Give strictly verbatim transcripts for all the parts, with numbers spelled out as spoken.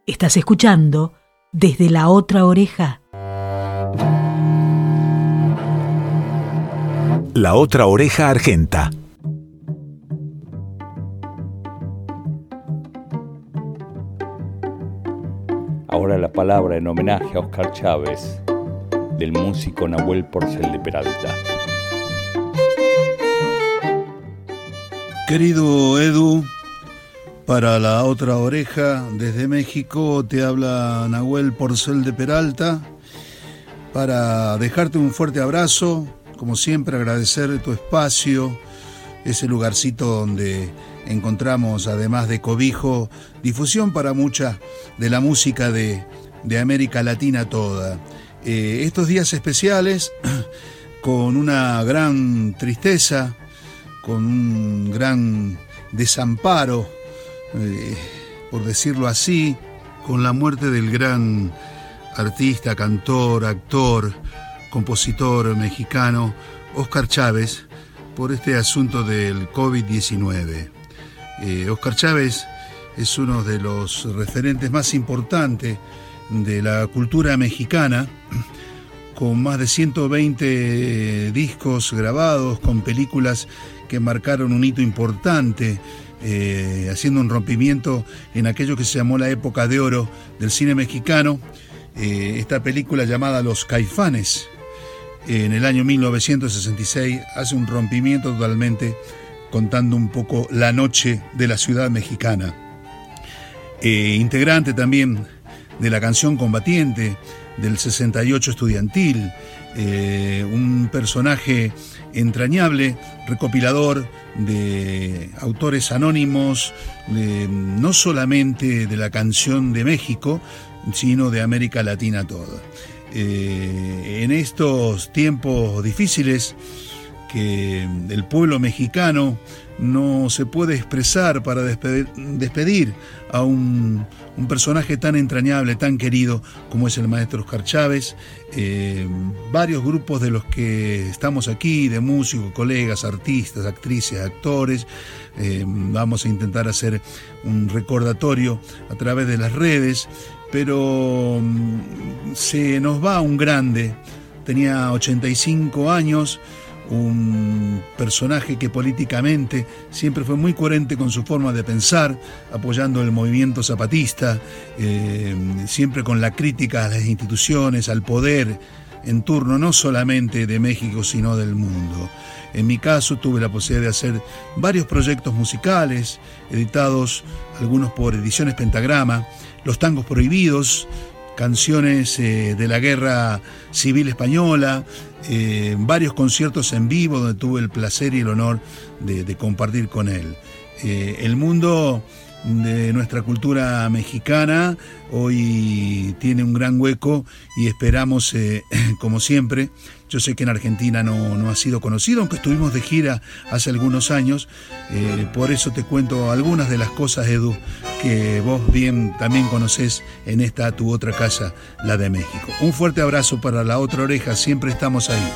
Estás escuchando Desde la Otra Oreja. La Otra Oreja Argenta. Ahora la palabra en homenaje a Oscar Chávez, del músico Nahuel Porcel de Peralta. Querido Edu, para La Otra Oreja, desde México, te habla Nahuel Porcel de Peralta, para dejarte un fuerte abrazo, como siempre agradecer tu espacio, ese lugarcito donde encontramos, además de cobijo, difusión para mucha de la música de, de América Latina toda. Eh, estos días especiales, con una gran tristeza, con un gran desamparo, eh, por decirlo así, con la muerte del gran artista, cantor, actor, compositor mexicano Oscar Chávez, por este asunto del covid diecinueve. Eh, Oscar Chávez es uno de los referentes más importantes de la cultura mexicana, con más de ciento veinte discos grabados, con películas que marcaron un hito importante, eh, haciendo un rompimiento en aquello que se llamó la época de oro del cine mexicano. Eh, esta película llamada Los Caifanes, eh, en el año mil novecientos sesenta y seis, hace un rompimiento totalmente, contando un poco la noche de la ciudad mexicana. Eh, integrante también de la canción Combatiente, del sesenta y ocho estudiantil, eh, un personaje entrañable, recopilador de autores anónimos, de, no solamente de la canción de México, sino de América Latina toda. Eh, en estos tiempos difíciles, que el pueblo mexicano no se puede expresar para despedir, despedir a un, un personaje tan entrañable, tan querido como es el maestro Oscar Chávez. Eh, varios grupos de los que estamos aquí, de músicos, colegas, artistas, actrices, actores, eh, vamos a intentar hacer un recordatorio a través de las redes, pero um, se nos va un grande. Tenía ochenta y cinco años, un personaje que políticamente siempre fue muy coherente con su forma de pensar, apoyando el movimiento zapatista, eh, siempre con la crítica a las instituciones, al poder en turno, no solamente de México, sino del mundo. En mi caso tuve la posibilidad de hacer varios proyectos musicales, editados algunos por Ediciones Pentagrama, Los Tangos Prohibidos, canciones eh, de la Guerra Civil Española, eh, varios conciertos en vivo donde tuve el placer y el honor de, de compartir con él. Eh, el mundo de nuestra cultura mexicana hoy tiene un gran hueco y esperamos, eh, como siempre, yo sé que en Argentina no, no ha sido conocido, aunque estuvimos de gira hace algunos años, eh, por eso te cuento algunas de las cosas, Edu, que vos bien también conocés en esta tu otra casa, la de México. Un fuerte abrazo para La Otra Oreja, siempre estamos ahí.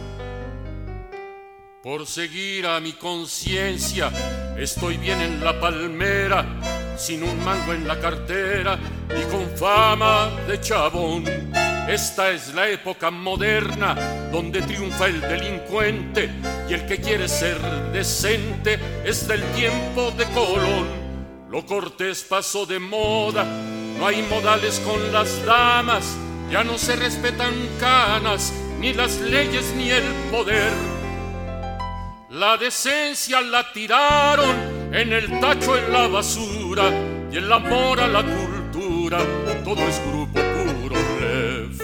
Por seguir a mi conciencia, estoy bien en la palmera, sin un mango en la cartera y con fama de chabón. Esta es la época moderna donde triunfa el delincuente y el que quiere ser decente es del tiempo de Colón. Lo cortés pasó de moda, no hay modales con las damas, ya no se respetan canas, ni las leyes ni el poder. La decencia la tiraron en el tacho, en la basura, y el amor a la cultura, todo es grupo puro blef.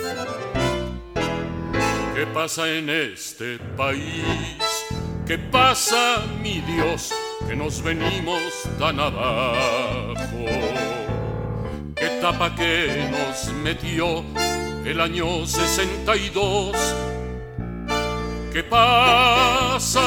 ¿Qué pasa en este país? ¿Qué pasa, mi Dios, que nos venimos tan abajo? ¿Qué tapa que nos metió el año sesenta y dos? ¿Qué pasa?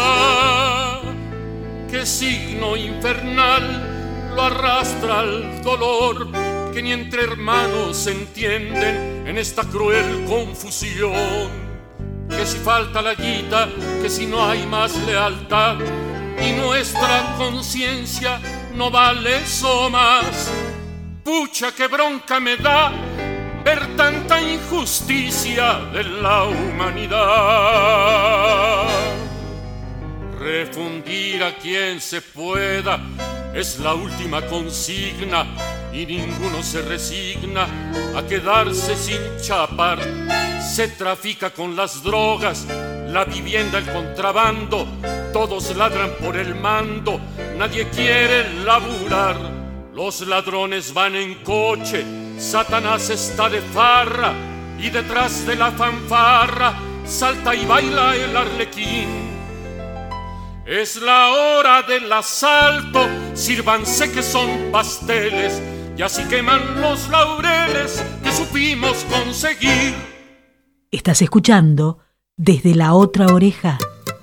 ¿Qué signo infernal lo arrastra al dolor que ni entre hermanos se entienden en esta cruel confusión? Que si falta la guita, que si no hay más lealtad y nuestra conciencia no vale eso más. Pucha, qué bronca me da ver tanta injusticia de la humanidad. Refundir a quien se pueda es la última consigna y ninguno se resigna a quedarse sin chapar. Se trafica con las drogas, la vivienda, el contrabando, todos ladran por el mando, nadie quiere laburar. Los ladrones van en coche, Satanás está de farra y detrás de la fanfarra salta y baila el arlequín. Es la hora del asalto, sírvanse que son pasteles y así queman los laureles que supimos conseguir. Estás escuchando Desde la Otra Oreja.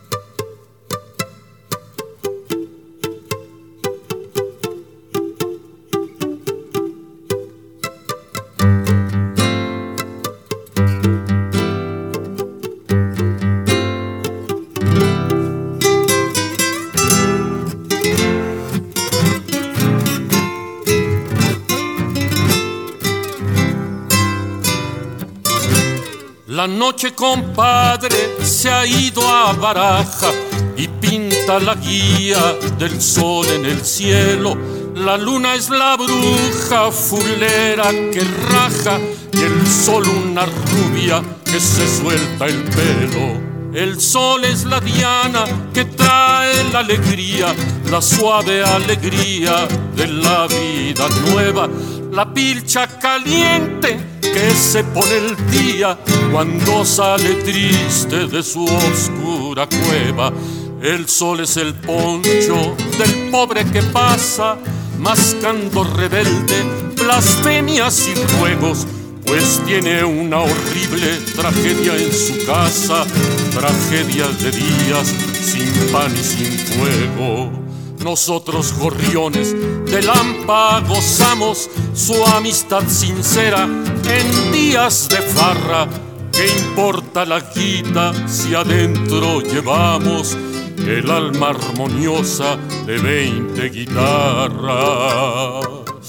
La noche, compadre, se ha ido a baraja y pinta la guía del sol en el cielo. La luna es la bruja fulera que raja y el sol una rubia que se suelta el pelo. El sol es la diana que trae la alegría, la suave alegría de la vida nueva. La pilcha caliente que se pone el día cuando sale triste de su oscura cueva. El sol es el poncho del pobre que pasa mascando rebelde blasfemias y ruegos, pues tiene una horrible tragedia en su casa, tragedia de días sin pan y sin fuego. Nosotros, gorriones de Lampa, gozamos su amistad sincera en días de farra. ¿Qué importa la quita si adentro llevamos el alma armoniosa de veinte guitarras?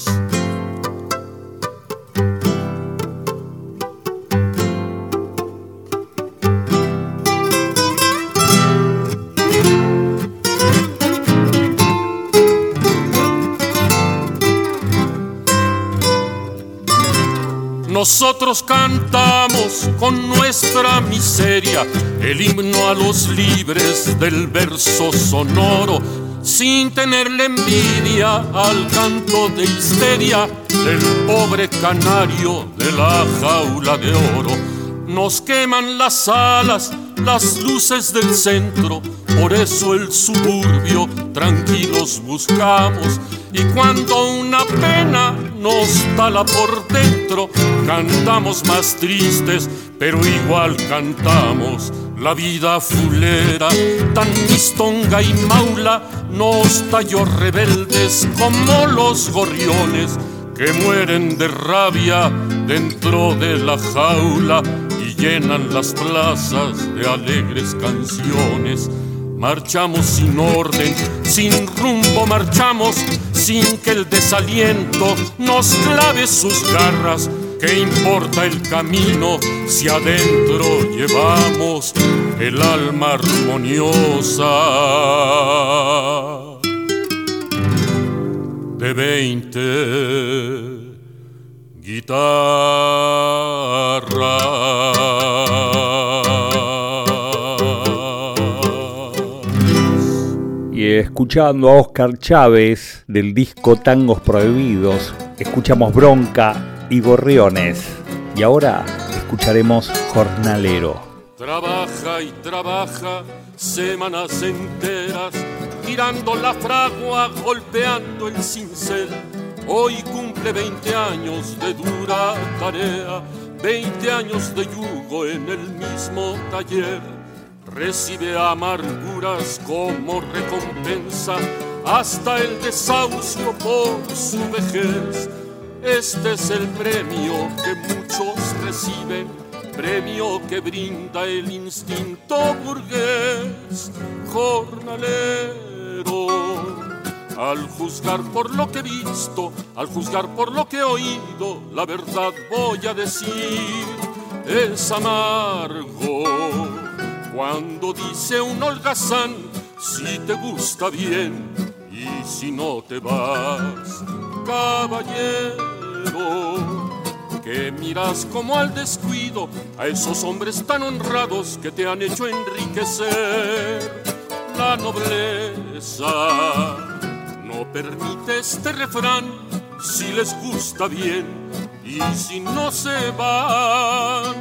Nosotros cantamos con nuestra miseria el himno a los libres del verso sonoro, sin tenerle envidia al canto de histeria del pobre canario de la jaula de oro. Nos queman las alas, las luces del centro, por eso el suburbio tranquilos buscamos. Y cuando una pena nos tala por dentro, cantamos más tristes, pero igual cantamos. La vida fulera, tan mistonga y maula, nos talló rebeldes como los gorriones que mueren de rabia dentro de la jaula y llenan las plazas de alegres canciones. Marchamos sin orden, sin rumbo marchamos, sin que el desaliento nos clave sus garras. ¿Qué importa el camino si adentro llevamos el alma armoniosa de veinte guitarras? Y escuchando a Óscar Chávez del disco Tangos Prohibidos, escuchamos Bronca y Gorriones. Y ahora escucharemos Jornalero. Trabaja y trabaja semanas enteras, tirando la fragua, golpeando el cincel. Hoy cumple veinte años de dura tarea, veinte años de yugo en el mismo taller. Recibe amarguras como recompensa, hasta el desahucio por su vejez. Este es el premio que muchos reciben, premio que brinda el instinto burgués. Jornalero, Al juzgar por lo que he visto, al juzgar por lo que he oído, la verdad voy a decir, es amargo. Cuando dice un holgazán, si te gusta bien y si no te vas, caballero, que miras como al descuido a esos hombres tan honrados que te han hecho enriquecer la nobleza. No permite este refrán, si les gusta bien y si no se van.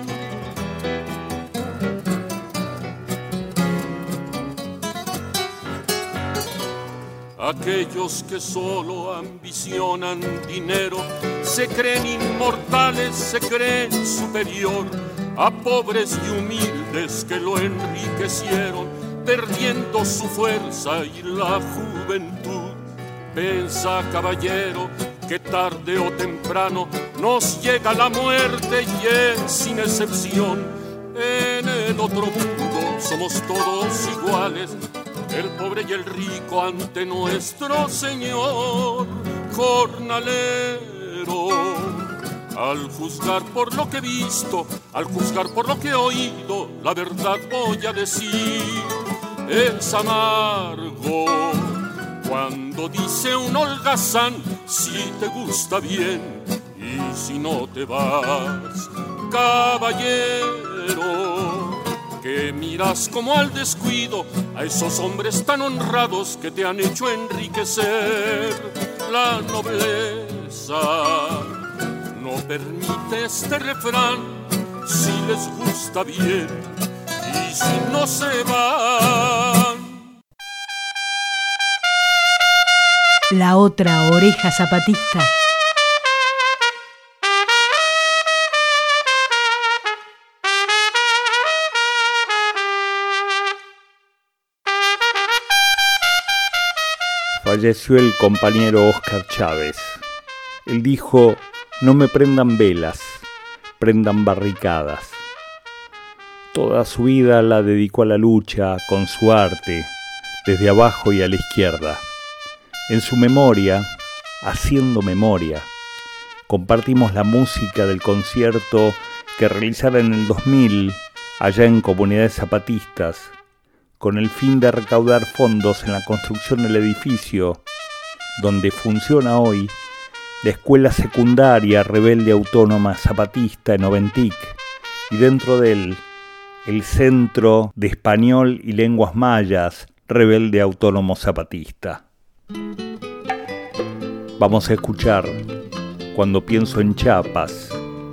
Aquellos que solo ambicionan dinero se creen inmortales, se creen superior a pobres y humildes que lo enriquecieron, perdiendo su fuerza y la juventud. Pensa, caballero, que tarde o temprano nos llega la muerte y es sin excepción. En el otro mundo somos todos iguales, el pobre y el rico ante nuestro Señor. Jornalero, al juzgar por lo que he visto, al juzgar por lo que he oído, la verdad voy a decir, es amargo. Cuando dice un holgazán, si te gusta bien y si no te vas, caballero, que miras como al descuido a esos hombres tan honrados que te han hecho enriquecer la nobleza. No permite este refrán, si les gusta bien y si no se van. La otra oreja zapatista. Falleció el compañero Óscar Chávez. Él dijo: no me prendan velas, prendan barricadas. Toda su vida la dedicó a la lucha con su arte, desde abajo y a la izquierda. En su memoria, haciendo memoria, compartimos la música del concierto que realizara en el dos mil allá en Comunidades Zapatistas, con el fin de recaudar fondos en la construcción del edificio donde funciona hoy la Escuela Secundaria Rebelde Autónoma Zapatista en Oventic, y dentro de él el Centro de Español y Lenguas Mayas Rebelde Autónomo Zapatista. Vamos a escuchar Cuando pienso en Chiapas.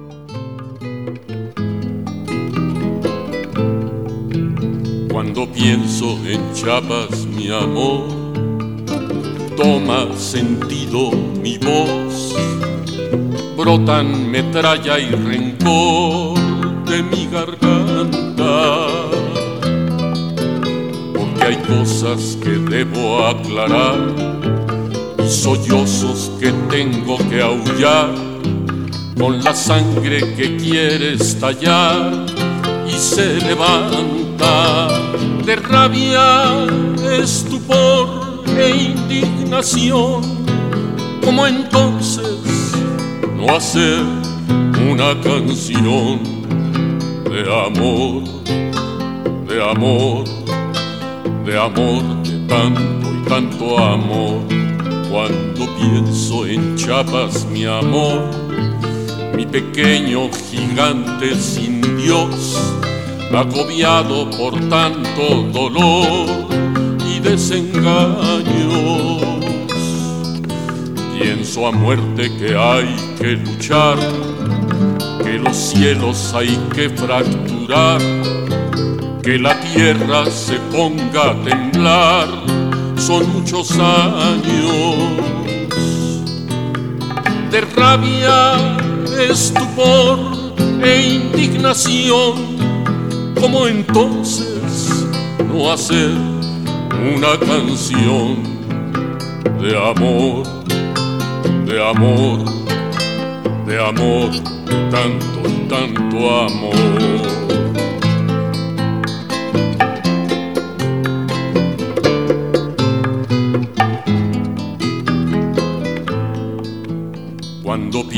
Cuando pienso en Chiapas, mi amor, toma sentido mi voz, brotan metralla y rencor de mi garganta, porque hay cosas que debo aclarar y sollozos que tengo que aullar, con la sangre que quiere estallar y se levanta de rabia, estupor e indignación. Como entonces no hacer una canción de amor, de amor, de amor, de tanto y tanto amor? Cuando pienso en Chiapas, mi amor, mi pequeño gigante sin Dios, agobiado por tanto dolor y desengaños, pienso a muerte que hay que luchar, que los cielos hay que fracturar, que la tierra se ponga a temblar. Son muchos años de rabia, estupor e indignación. Como entonces no hacer una canción de amor, de amor, de amor, tanto, tanto amor?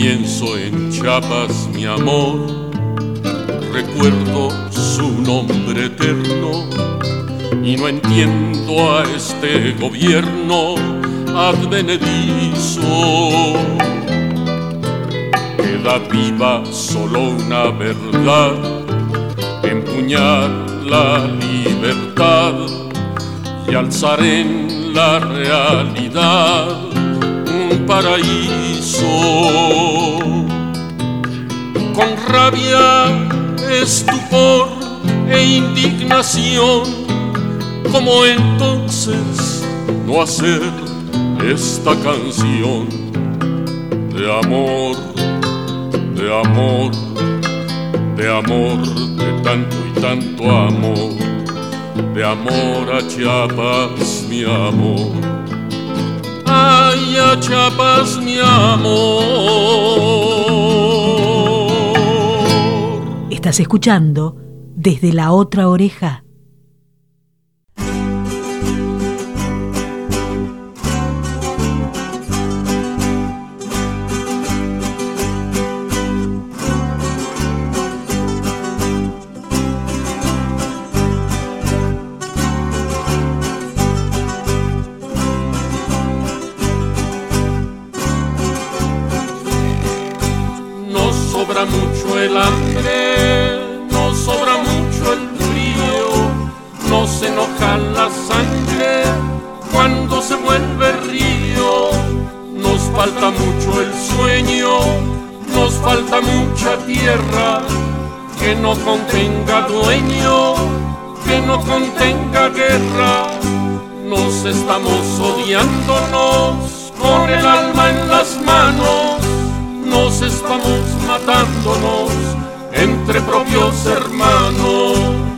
pienso en Chiapas, mi amor, recuerdo su nombre eterno y no entiendo a este gobierno advenedizo. Queda viva solo una verdad, empuñar la libertad y alzar en la realidad un paraíso. Con rabia, estupor e indignación, ¿cómo entonces no hacer esta canción de amor, de amor, de amor, de tanto y tanto amor, de amor a Chiapas, mi amor? Ay, a Chiapas, mi amor. Estás escuchando Desde la Otra Oreja. Mucho el hambre, no sobra mucho el frío, no se enoja la sangre cuando se vuelve río. Nos falta mucho el sueño, nos falta mucha tierra que no contenga dueño, que no contenga guerra. Nos estamos odiándonos con el alma en las manos, nos estamos matándonos entre propios hermanos.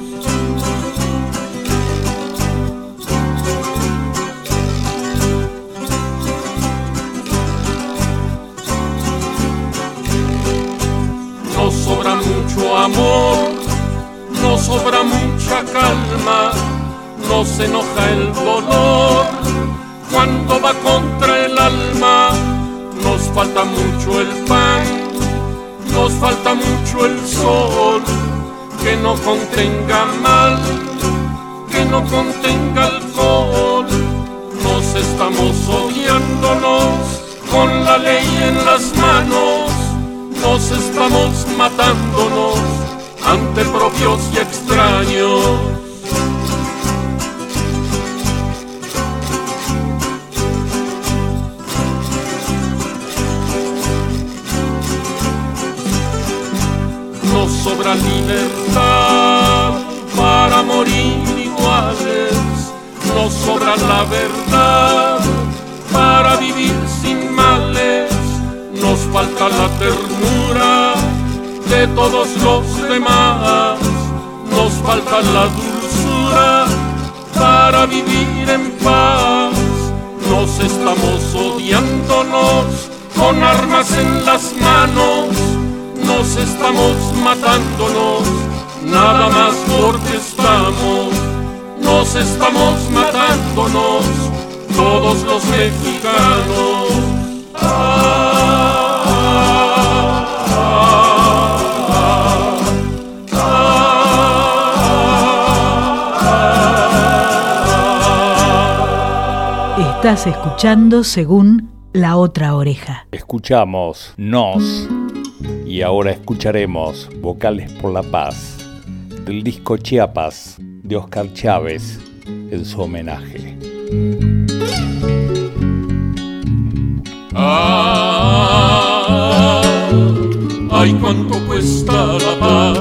Nos sobra mucho amor, nos sobra mucha calma, nos enoja el dolor cuando va contra el alma. Nos falta mucho el pan, nos falta mucho el sol, que no contenga mal, que no contenga alcohol. Nos estamos odiándonos con la ley en las manos, nos estamos matándonos ante propios y extraños. Nos sobra libertad para morir iguales, nos sobra la verdad para vivir sin males, nos falta la ternura de todos los demás, nos falta la dulzura para vivir en paz. Nos estamos odiándonos con armas en las manos, nos estamos matándonos, nada más porque estamos, nos estamos matándonos, todos los mexicanos. Ah, ah, ah, ah, ah. Estás escuchando Según la Otra Oreja. Escuchamos Nos y ahora escucharemos Vocales por la Paz del disco Chiapas de Oscar Chávez en su homenaje. Ah, ay, cuánto cuesta la paz.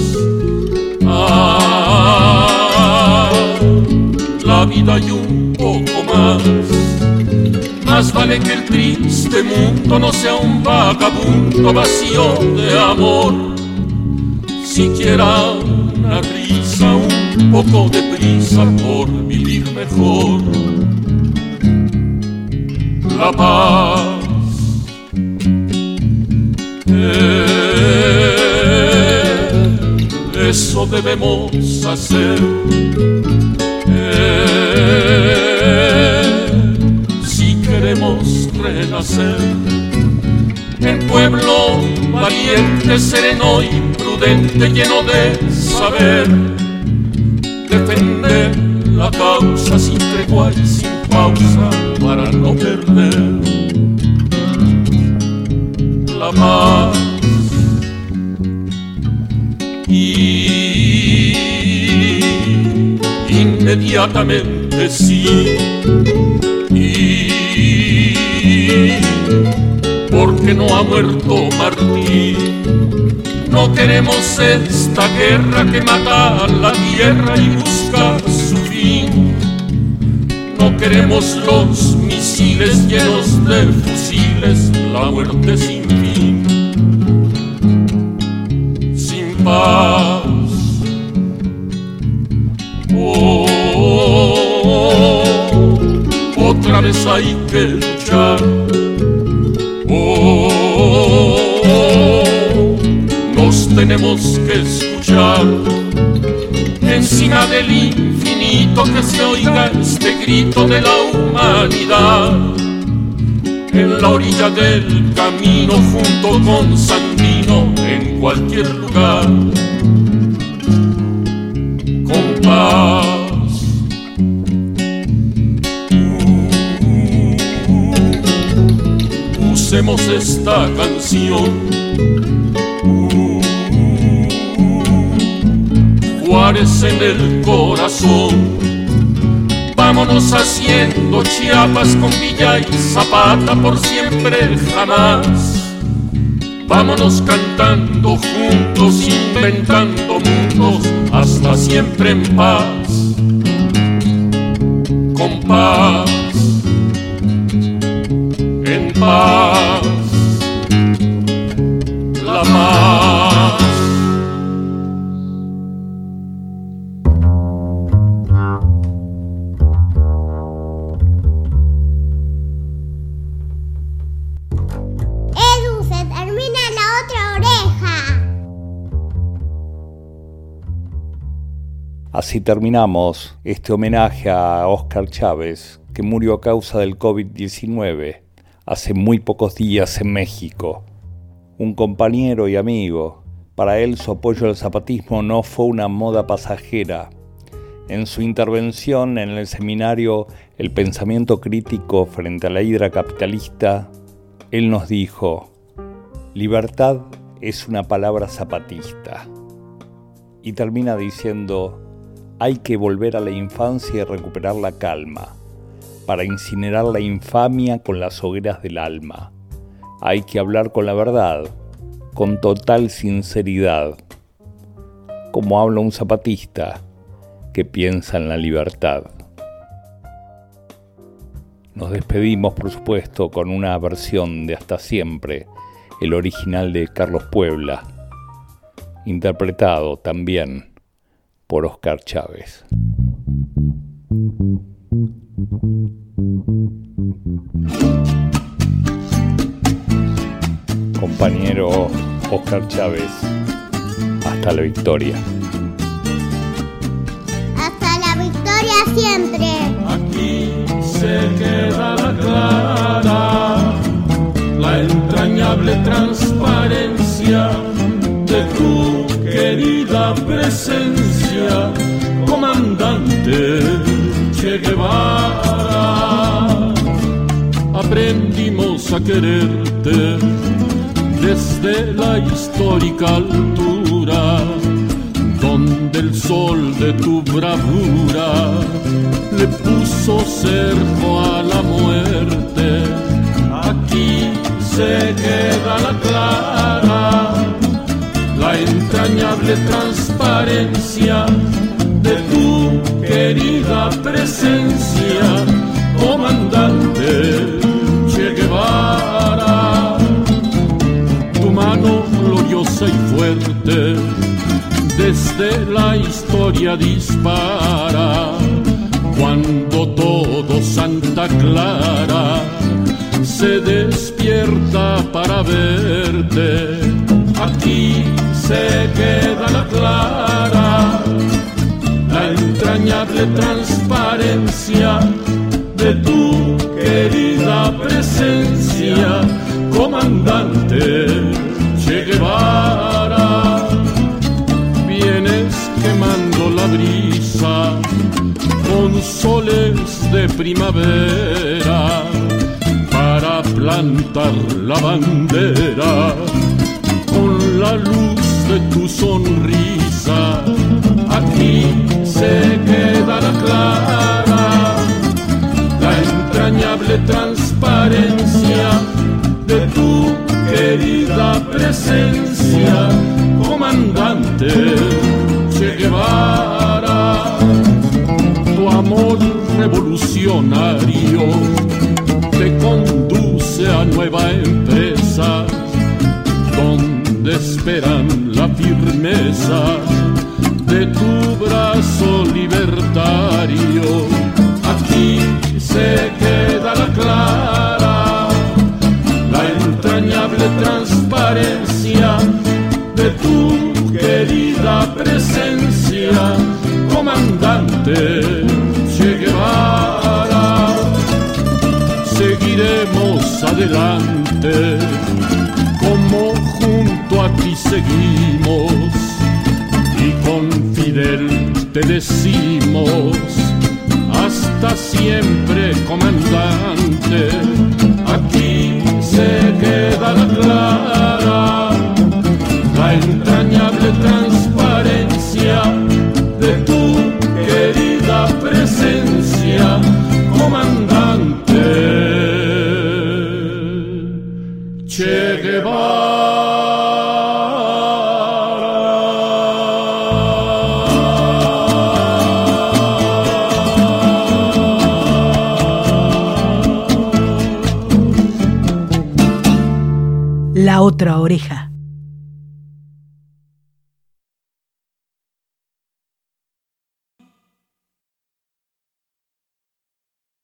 Ah, la vida y un poco más. Más vale que el triste mundo no sea un vagabundo vacío de amor. Siquiera una risa, un poco de prisa por vivir mejor. La paz, eh, eso debemos hacer. Eh, si queremos renacer, en pueblo valiente, sereno y prudente, lleno de saber, defender la causa sin tregua y sin pausa para no perder la paz. Y inmediatamente sí, y porque no ha muerto Martí. No queremos esta guerra que mata a la tierra y busca su fin. No queremos los misiles llenos de fusiles, la muerte sin fin, sin paz. Oh, oh, oh, otra vez hay que luchar. Oh, oh, oh, nos tenemos que escuchar. Encima del infinito que se oiga este grito de la humanidad. En la orilla del camino junto con Sandino, en cualquier lugar, con paz. Uh, usemos esta canción. Juárez en el corazón. Vámonos haciendo Chiapas con Villa y Zapata por siempre jamás. Vámonos cantando juntos, inventando mundos hasta siempre en paz. Con paz, en paz, la paz. Así terminamos este homenaje a Óscar Chávez, que murió a causa del COVID diecinueve hace muy pocos días en México. Un compañero y amigo, para él su apoyo al zapatismo no fue una moda pasajera. En su intervención en el seminario El pensamiento crítico frente a la hidra capitalista, él nos dijo: libertad es una palabra zapatista. Y termina diciendo: hay que volver a la infancia y recuperar la calma, para incinerar la infamia con las hogueras del alma. Hay que hablar con la verdad, con total sinceridad, como habla un zapatista que piensa en la libertad. Nos despedimos, por supuesto, con una versión de Hasta Siempre, el original de Carlos Puebla, interpretado también por Óscar Chávez. Compañero Óscar Chávez, hasta la victoria. Hasta la victoria siempre. Aquí se queda la clara, la entrañable transparencia de tu querida presencia, comandante Che Guevara. Aprendimos a quererte desde la histórica altura, donde el sol de tu bravura le puso cerco a la muerte. Aquí se queda la clara, la entrañable transparencia de tu querida presencia, comandante Che Guevara. Tu mano gloriosa y fuerte desde la historia dispara, cuando todo Santa Clara se despierta para verte. Aquí se queda la clara, la entrañable transparencia de tu querida presencia, comandante Che Guevara. Vienes quemando la brisa con soles de primavera para plantar la bandera con la luz de tu sonrisa. Aquí se queda la clara, la entrañable transparencia de tu querida presencia, comandante Che Guevara. Tu amor revolucionario te conduce a nueva empresa donde esperan la firmeza de tu brazo libertario. Aquí se queda la clara, la entrañable transparencia de tu querida presencia, comandante Che Guevara. Seguiremos adelante como junto a ti seguimos, y con Fidel te decimos hasta siempre, comandante. Aquí se queda la clara, la entrañable transparencia de tu querida presencia, comandante Che Guevara. La otra oreja.